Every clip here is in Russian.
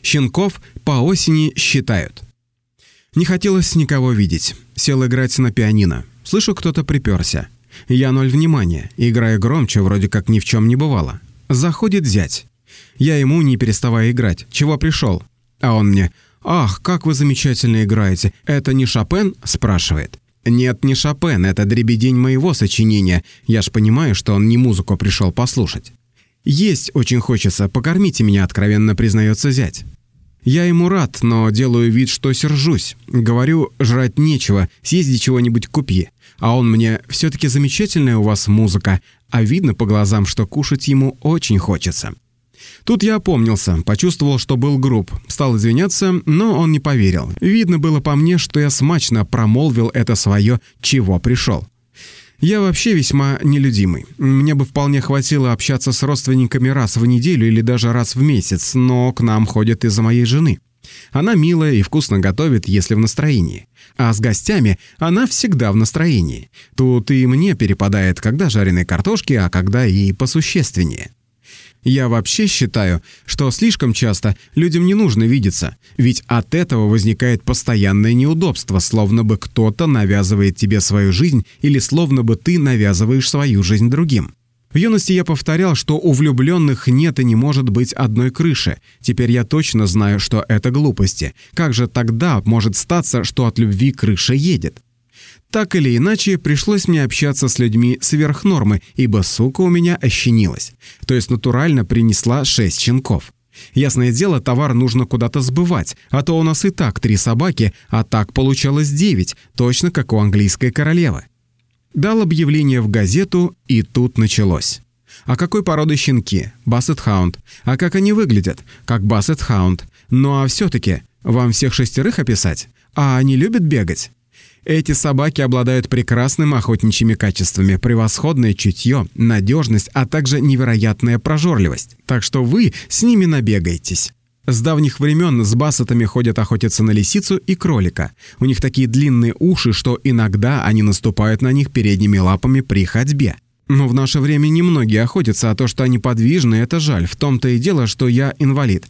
Щенков по осени считают. Не хотелось никого видеть. Сел играть на пианино. Слышу, кто-то приперся. Я ноль внимания. Играю громче, вроде как ни в чем не бывало. Заходит зять. Я ему, не переставая играть: «Чего пришел?» А он мне: «Ах, как вы замечательно играете. Это не Шопен?» спрашивает. «Нет, не Шопен, это дребедень моего сочинения. Я ж понимаю, что он не музыку пришел послушать». «Есть очень хочется, покормите меня», откровенно признается зять. Я ему рад, но делаю вид, что сержусь. Говорю: «Жрать нечего, съезди чего-нибудь купи». А он мне: «Все-таки замечательная у вас музыка», а видно по глазам, что кушать ему очень хочется. Тут я опомнился, почувствовал, что был груб, стал извиняться, но он не поверил. Видно было по мне, что я смачно промолвил это свое «чего пришел». Я вообще весьма нелюдимый. Мне бы вполне хватило общаться с родственниками раз в неделю или даже раз в месяц, но к нам ходят из-за моей жены. Она милая и вкусно готовит, если в настроении. А с гостями она всегда в настроении. Тут и мне перепадает, когда жареной картошки, а когда и посущественнее. Я вообще считаю, что слишком часто людям не нужно видеться, ведь от этого возникает постоянное неудобство, словно бы кто-то навязывает тебе свою жизнь или словно бы ты навязываешь свою жизнь другим. В юности я повторял, что у влюбленных нет и не может быть одной крыши. Теперь я точно знаю, что это глупости. Как же тогда может статься, что от любви крыша едет? Так или иначе, пришлось мне общаться с людьми сверх нормы, ибо сука у меня ощенилась. То есть натурально принесла 6 щенков. Ясное дело, товар нужно куда-то сбывать, а то у нас и так 3 собаки, а так получалось 9, точно как у английской королевы. Дал объявление в газету, и тут началось. А какой породы щенки? Бассет-хаунд. А как они выглядят? Как бассет-хаунд. Ну а все-таки, вам всех 6 описать? А они любят бегать? Эти собаки обладают прекрасным охотничьими качествами, превосходное чутье, надежность, а также невероятная прожорливость. Так что вы с ними набегаетесь. С давних времен с бассетами ходят охотиться на лисицу и кролика. У них такие длинные уши, что иногда они наступают на них передними лапами при ходьбе. Но в наше время немногие охотятся, а то, что они подвижны, это жаль. В том-то и дело, что я инвалид.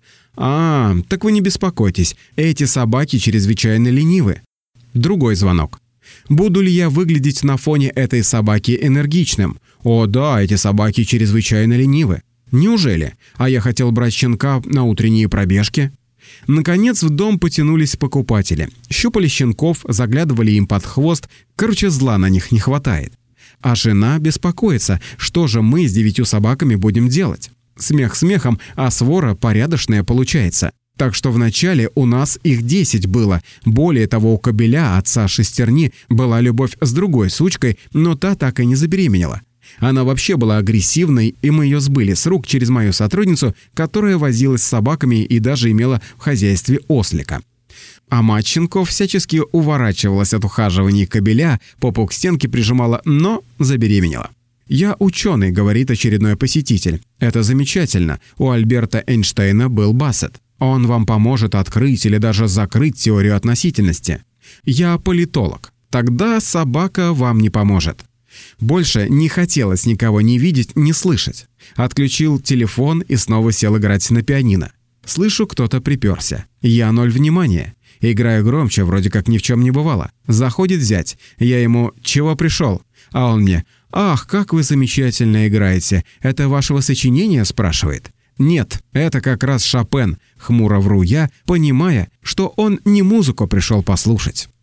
Так вы не беспокойтесь, эти собаки чрезвычайно ленивы. Другой звонок. Буду ли я выглядеть на фоне этой собаки энергичным? О да, эти собаки чрезвычайно ленивы. Неужели? А я хотел брать щенка на утренние пробежки. Наконец в дом потянулись покупатели. Щупали щенков, заглядывали им под хвост. Короче, зла на них не хватает. А жена беспокоится, что же мы с 9 собаками будем делать. Смех смехом, а свора порядочная получается. Так что вначале у нас их 10 было. Более того, у кобеля, отца шестерни, была любовь с другой сучкой, но та так и не забеременела. Она вообще была агрессивной, и мы ее сбыли с рук через мою сотрудницу, которая возилась с собаками и даже имела в хозяйстве ослика. А мать щенков всячески уворачивалась от ухаживаний кобеля, попу к стенке прижимала, но забеременела. «Я ученый», — говорит очередной посетитель. «Это замечательно. У Альберта Эйнштейна был бассет. Он вам поможет открыть или даже закрыть теорию относительности. Я политолог. Тогда собака вам не поможет». Больше не хотелось никого ни видеть, ни слышать. Отключил телефон и снова сел играть на пианино. Слышу, кто-то приперся. Я ноль внимания. Играю громче, вроде как ни в чем не бывало. Заходит зять. Я ему: «Чего пришел?» А он мне: «Ах, как вы замечательно играете. Это вашего сочинения?» спрашивает. «Нет, это как раз Шопен», — хмуро вру я, понимая, что он не музыку пришел послушать.